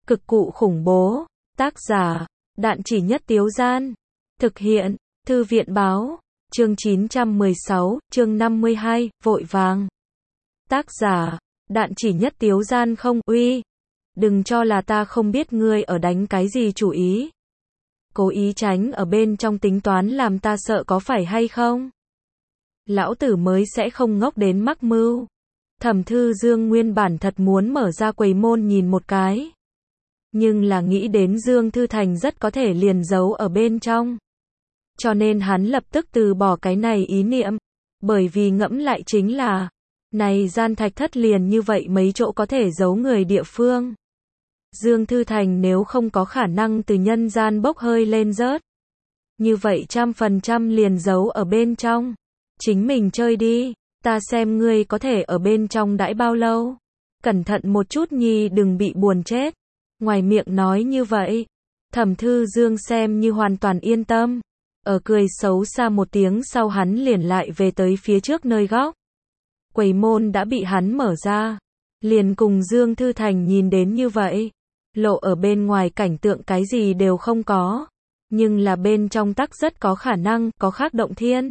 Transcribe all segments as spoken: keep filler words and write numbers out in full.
Cực cụ khủng bố. Tác giả, Đạn Chỉ Nhất Tiếu Gian. Thực hiện, Thư viện báo. Chương chín trăm mười sáu, chương năm mươi hai, vội vàng. Tác giả, Đạn Chỉ Nhất Tiếu Gian. Không, uy. Đừng cho là ta không biết ngươi ở đánh cái gì chủ ý. Cố ý tránh ở bên trong tính toán làm ta sợ có phải hay không? Lão tử mới sẽ không ngốc đến mắc mưu. Thẩm Thư Dương nguyên bản thật muốn mở ra quầy môn nhìn một cái. Nhưng là nghĩ đến Dương Thư Thành rất có thể liền giấu ở bên trong. Cho nên hắn lập tức từ bỏ cái này ý niệm. Bởi vì ngẫm lại chính là, này gian thạch thất liền như vậy mấy chỗ có thể giấu người địa phương. Dương Thư Thành nếu không có khả năng từ nhân gian bốc hơi lên rớt. Như vậy trăm phần trăm liền giấu ở bên trong. Chính mình chơi đi, ta xem ngươi có thể ở bên trong đãi bao lâu. Cẩn thận một chút nhi đừng bị buồn chết. Ngoài miệng nói như vậy, Thẩm Thư Dương xem như hoàn toàn yên tâm. Ở cười xấu xa một tiếng sau hắn liền lại về tới phía trước nơi góc. Quầy môn đã bị hắn mở ra. Liền cùng Dương Thư Thành nhìn đến như vậy. Lộ ở bên ngoài cảnh tượng cái gì đều không có. Nhưng là bên trong tắc rất có khả năng, có khác động thiên.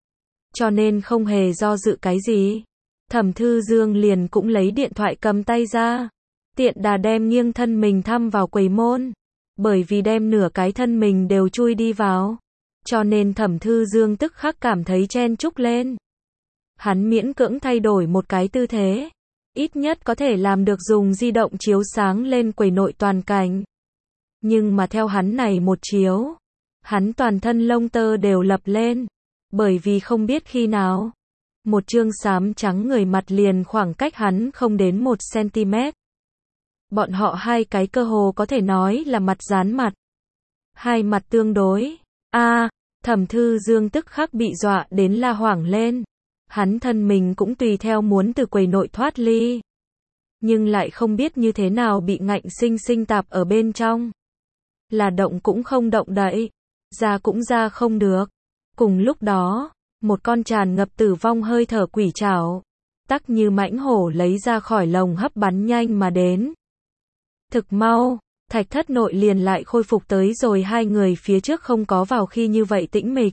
Cho nên không hề do dự cái gì. Thẩm Thư Dương liền cũng lấy điện thoại cầm tay ra. Tiện đà đem nghiêng thân mình thăm vào quầy môn. Bởi vì đem nửa cái thân mình đều chui đi vào. Cho nên Thẩm Thư Dương tức khắc cảm thấy chen chúc lên. Hắn miễn cưỡng thay đổi một cái tư thế. Ít nhất có thể làm được dùng di động chiếu sáng lên quầy nội toàn cảnh. Nhưng mà theo hắn này một chiếu, hắn toàn thân lông tơ đều lập lên. Bởi vì không biết khi nào, một trương xám trắng người mặt liền khoảng cách hắn không đến một xăng-ti-mét. Bọn họ hai cái cơ hồ có thể nói là mặt dán mặt. Hai mặt tương đối. A, Thẩm Thư Dương tức khắc bị dọa đến la hoảng lên. Hắn thân mình cũng tùy theo muốn từ quầy nội thoát ly. Nhưng lại không biết như thế nào bị ngạnh sinh sinh tạp ở bên trong. Là động cũng không động đậy. Ra cũng ra không được. Cùng lúc đó, một con tràn ngập tử vong hơi thở quỷ trảo. Tắc như mãnh hổ lấy ra khỏi lồng hấp bắn nhanh mà đến. Thực mau, thạch thất nội liền lại khôi phục tới rồi hai người phía trước không có vào khi như vậy tĩnh mịch.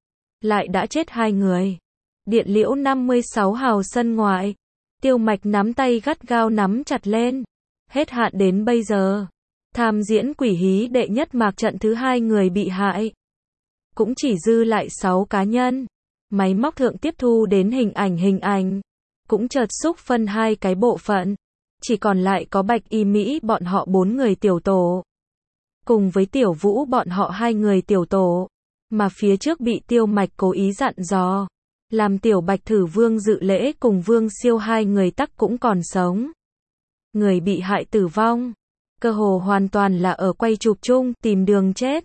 Lại đã chết hai người. Điện liễu năm mươi sáu hào sân ngoại. Tiêu Mạch nắm tay gắt gao nắm chặt lên. Hết hạn đến bây giờ. Tham diễn quỷ hí đệ nhất mạc trận thứ hai người bị hại. Cũng chỉ dư lại sáu cá nhân. Máy móc thượng tiếp thu đến hình ảnh hình ảnh. Cũng chợt xúc phân hai cái bộ phận. Chỉ còn lại có Bạch Y Mỹ bọn họ bốn người tiểu tổ. Cùng với Tiểu Vũ bọn họ hai người tiểu tổ. Mà phía trước bị Tiêu Mạch cố ý dặn dò. Làm Tiểu Bạch thử Vương Dự Lễ cùng Vương Siêu hai người tắc cũng còn sống. Người bị hại tử vong. Cơ hồ hoàn toàn là ở quay chụp chung tìm đường chết.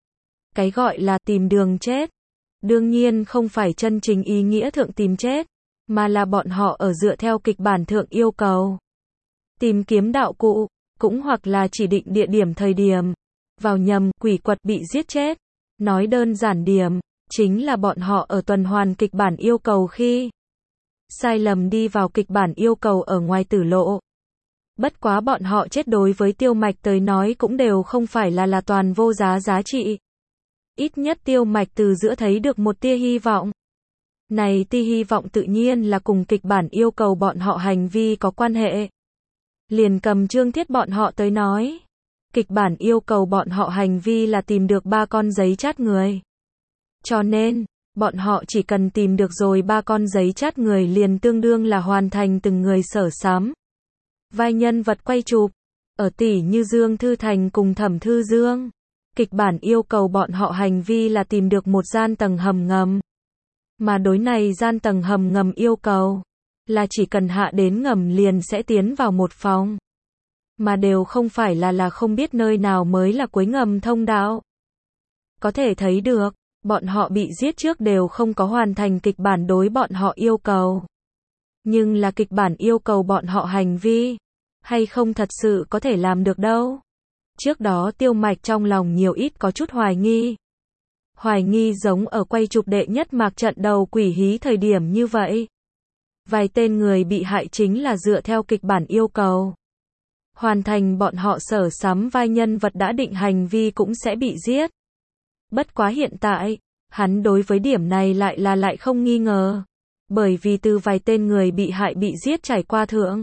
Cái gọi là tìm đường chết. Đương nhiên không phải chân chính ý nghĩa thượng tìm chết. Mà là bọn họ ở dựa theo kịch bản thượng yêu cầu. Tìm kiếm đạo cụ. Cũng hoặc là chỉ định địa điểm thời điểm. Vào nhầm quỷ quật bị giết chết. Nói đơn giản điểm. Chính là bọn họ ở tuần hoàn kịch bản yêu cầu khi sai lầm đi vào kịch bản yêu cầu ở ngoài tử lộ. Bất quá bọn họ chết đối với Tiêu Mạch tới nói cũng đều không phải là là toàn vô giá giá trị. Ít nhất Tiêu Mạch từ giữa thấy được một tia hy vọng. Này tia hy vọng tự nhiên là cùng kịch bản yêu cầu bọn họ hành vi có quan hệ. Liền cầm Trương Thiết bọn họ tới nói. Kịch bản yêu cầu bọn họ hành vi là tìm được ba con giấy chát người. Cho nên, bọn họ chỉ cần tìm được rồi ba con giấy chát người liền tương đương là hoàn thành từng người sở sắm. Vai nhân vật quay chụp, ở tỷ như Dương Thư Thành cùng Thẩm Thư Dương. Kịch bản yêu cầu bọn họ hành vi là tìm được một gian tầng hầm ngầm. Mà đối này gian tầng hầm ngầm yêu cầu, là chỉ cần hạ đến ngầm liền sẽ tiến vào một phòng. Mà đều không phải là là không biết nơi nào mới là cuối ngầm thông đạo. Có thể thấy được. Bọn họ bị giết trước đều không có hoàn thành kịch bản đối bọn họ yêu cầu. Nhưng là kịch bản yêu cầu bọn họ hành vi. Hay không thật sự có thể làm được đâu. Trước đó Tiêu Mạch trong lòng nhiều ít có chút hoài nghi. Hoài nghi giống ở quay chụp đệ nhất mạc trận đầu quỷ hí thời điểm như vậy. Vài tên người bị hại chính là dựa theo kịch bản yêu cầu. hoàn thành bọn họ sở sắm vai nhân vật đã định hành vi cũng sẽ bị giết. Bất quá hiện tại, hắn đối với điểm này lại là lại không nghi ngờ. Bởi vì từ vài tên người bị hại bị giết trải qua thượng,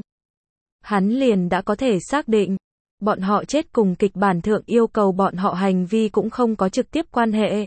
hắn liền đã có thể xác định, bọn họ chết cùng kịch bản thượng yêu cầu bọn họ hành vi cũng không có trực tiếp quan hệ.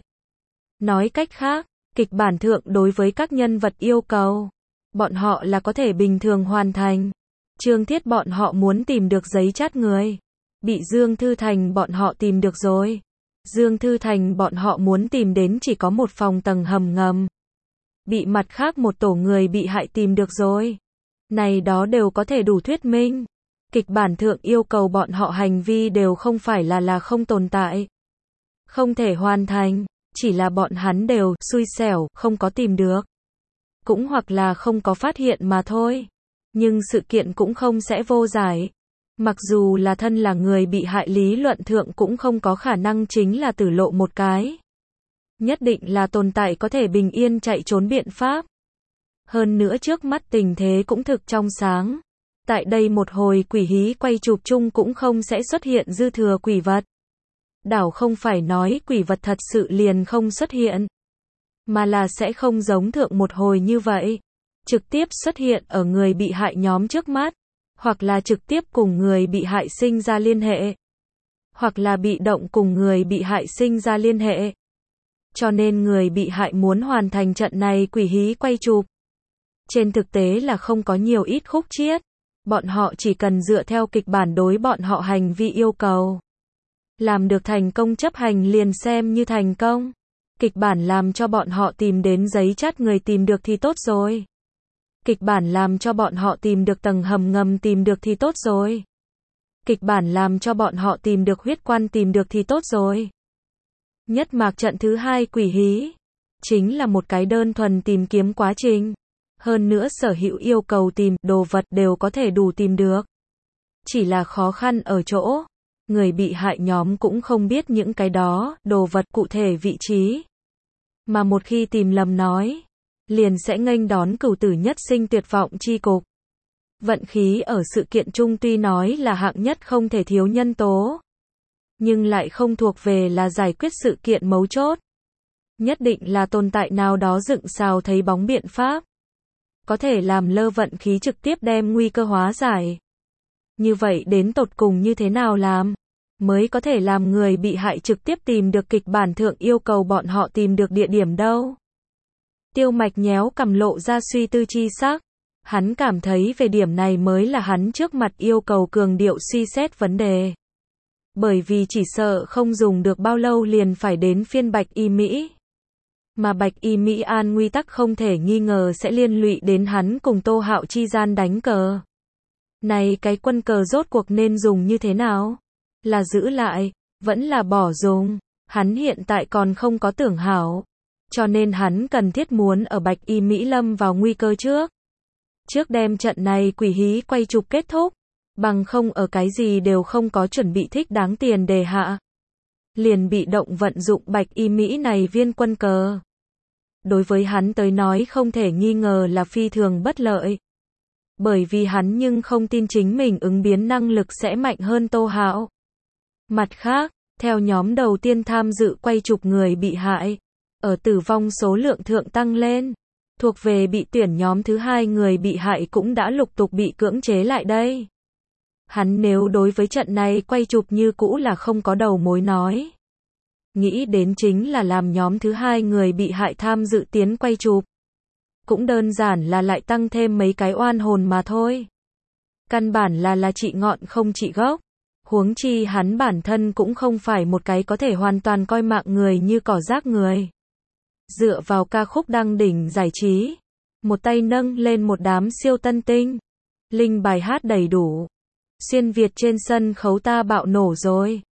Nói cách khác, kịch bản thượng đối với các nhân vật yêu cầu, bọn họ là có thể bình thường hoàn thành. Trương Thiết bọn họ muốn tìm được giấy chát người, bị Dương Thư Thành bọn họ tìm được rồi. Dương Thư Thành bọn họ muốn tìm đến chỉ có một phòng tầng hầm ngầm, bị mặt khác một tổ người bị hại tìm được rồi. Này đó đều có thể đủ thuyết minh. Kịch bản thượng yêu cầu bọn họ hành vi đều không phải là là không tồn tại, không thể hoàn thành, chỉ là bọn hắn đều xui xẻo, không có tìm được. Cũng hoặc là không có phát hiện mà thôi. Nhưng sự kiện cũng không sẽ vô giải. Mặc dù là thân là người bị hại lý luận thượng cũng không có khả năng chính là tử lộ một cái. Nhất định là tồn tại có thể bình yên chạy trốn biện pháp. Hơn nữa trước mắt tình thế cũng thực trong sáng. Tại đây một hồi quỷ hí quay chụp chung cũng không sẽ xuất hiện dư thừa quỷ vật. Đảo không phải nói quỷ vật thật sự liền không xuất hiện, mà là sẽ không giống thượng một hồi như vậy. Trực tiếp xuất hiện ở người bị hại nhóm trước mắt, hoặc là trực tiếp cùng người bị hại sinh ra liên hệ, hoặc là bị động cùng người bị hại sinh ra liên hệ. Cho nên người bị hại muốn hoàn thành trận này quỷ hí quay chụp, trên thực tế là không có nhiều ít khúc chiết. Bọn họ chỉ cần dựa theo kịch bản đối bọn họ hành vi yêu cầu, làm được thành công chấp hành liền xem như thành công. Kịch bản làm cho bọn họ tìm đến giấy chát người tìm được thì tốt rồi. Kịch bản làm cho bọn họ tìm được tầng hầm ngầm tìm được thì tốt rồi. Kịch bản làm cho bọn họ tìm được huyết quan tìm được thì tốt rồi. Nhất mạc trận thứ hai quỷ hí, chính là một cái đơn thuần tìm kiếm quá trình. Hơn nữa sở hữu yêu cầu tìm đồ vật đều có thể đủ tìm được. Chỉ là khó khăn ở chỗ, người bị hại nhóm cũng không biết những cái đó, đồ vật cụ thể vị trí. Mà một khi tìm lầm nói, liền sẽ nghênh đón cửu tử nhất sinh tuyệt vọng chi cục. Vận khí ở sự kiện chung tuy nói là hạng nhất không thể thiếu nhân tố, nhưng lại không thuộc về là giải quyết sự kiện mấu chốt. Nhất định là tồn tại nào đó dựng xào thấy bóng biện pháp, có thể làm lơ vận khí trực tiếp đem nguy cơ hóa giải. Như vậy đến tột cùng như thế nào làm, mới có thể làm người bị hại trực tiếp tìm được kịch bản thượng yêu cầu bọn họ tìm được địa điểm đâu? Tiêu Mạch nhéo cằm lộ ra suy tư chi sắc. Hắn cảm thấy về điểm này mới là hắn trước mặt yêu cầu cường điệu suy xét vấn đề. Bởi vì chỉ sợ không dùng được bao lâu liền phải đến phiên Bạch Y Mỹ. Mà Bạch Y Mỹ an nguy tắc không thể nghi ngờ sẽ liên lụy đến hắn cùng Tô Hạo chi gian đánh cờ. Này cái quân cờ rốt cuộc nên dùng như thế nào? Là giữ lại, vẫn là bỏ dùng? Hắn hiện tại còn không có tưởng hảo. Cho nên hắn cần thiết muốn ở Bạch Y Mỹ lâm vào nguy cơ trước. Trước đem trận này quỷ hí quay chụp kết thúc. Bằng không ở cái gì đều không có chuẩn bị thích đáng tiền đề hạ. Liền bị động vận dụng Bạch Y Mỹ này viên quân cờ. Đối với hắn tới nói không thể nghi ngờ là phi thường bất lợi. Bởi vì hắn nhưng không tin chính mình ứng biến năng lực sẽ mạnh hơn Tô Hạo. Mặt khác, theo nhóm đầu tiên tham dự quay chụp người bị hại, ở tử vong số lượng thượng tăng lên, thuộc về bị tuyển nhóm thứ hai người bị hại cũng đã lục tục bị cưỡng chế lại đây. Hắn nếu đối với trận này quay chụp như cũ là không có đầu mối nói. Nghĩ đến chính là làm nhóm thứ hai người bị hại tham dự tiến quay chụp. Cũng đơn giản là lại tăng thêm mấy cái oan hồn mà thôi. Căn bản là là trị ngọn không trị gốc. Huống chi hắn bản thân cũng không phải một cái có thể hoàn toàn coi mạng người như cỏ rác người. Dựa vào ca khúc đăng đỉnh giải trí, một tay nâng lên một đám siêu tân tinh. Linh bài hát đầy đủ. Xuyên Việt trên sân khấu ta bạo nổ rồi.